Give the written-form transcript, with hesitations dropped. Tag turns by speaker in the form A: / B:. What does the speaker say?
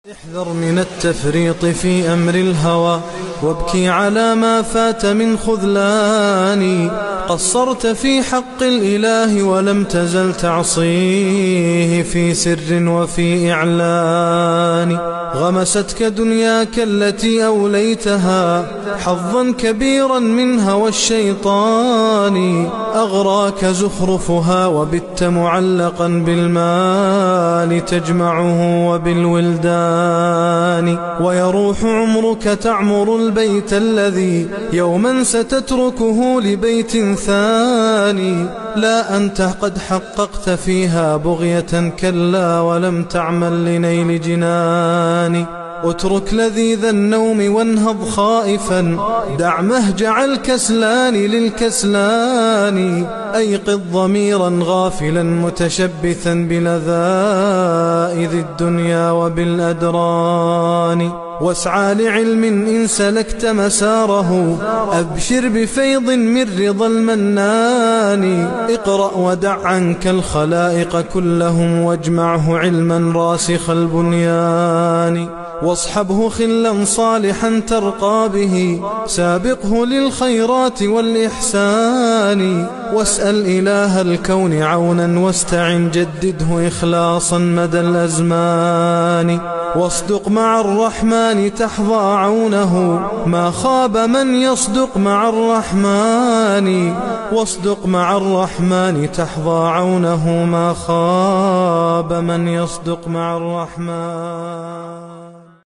A: احذر من التفريط في أمر الهوى وابكي على ما فات من خذلان. قصرت في حق الإله ولم تزل تعصيه في سر وفي إعلان. غمستك دنياك التي أوليتها حظا كبيرا من هوى الشيطان. أغراك زخرفها وبت معلقا بالمال تجمعه وبالولدان. ويروح عمرك تعمر البيت الذي يوما ستتركه لبيت ثاني. لا أنت قد حققت فيها بغية كلا ولم تعمل لنيل جنان. اترك لذيذ النوم وانهض خائفا دع مهجع الكسلان للكسلان. أيقظ ضميرا غافلا متشبثا بلذائذ الدنيا وبالأدران. واسعى لعلم إن سلكت مساره أبشر بفيض من رضا المنان. اقرأ ودع عنك الخلائق كلهم واجمعه علما راسخ البنيان. واصحبه خلا صالحا ترقى به سابقه للخيرات والإحسان. واسأل إله الكون عونا واستعن جدده إخلاصا مدى الأزمان. واصدق مع الرحمن تحظى عونه ما خاب من يصدق مع الرحمن. واصدق مع الرحمن تحظى عونه ما خاب من يصدق مع الرحمن.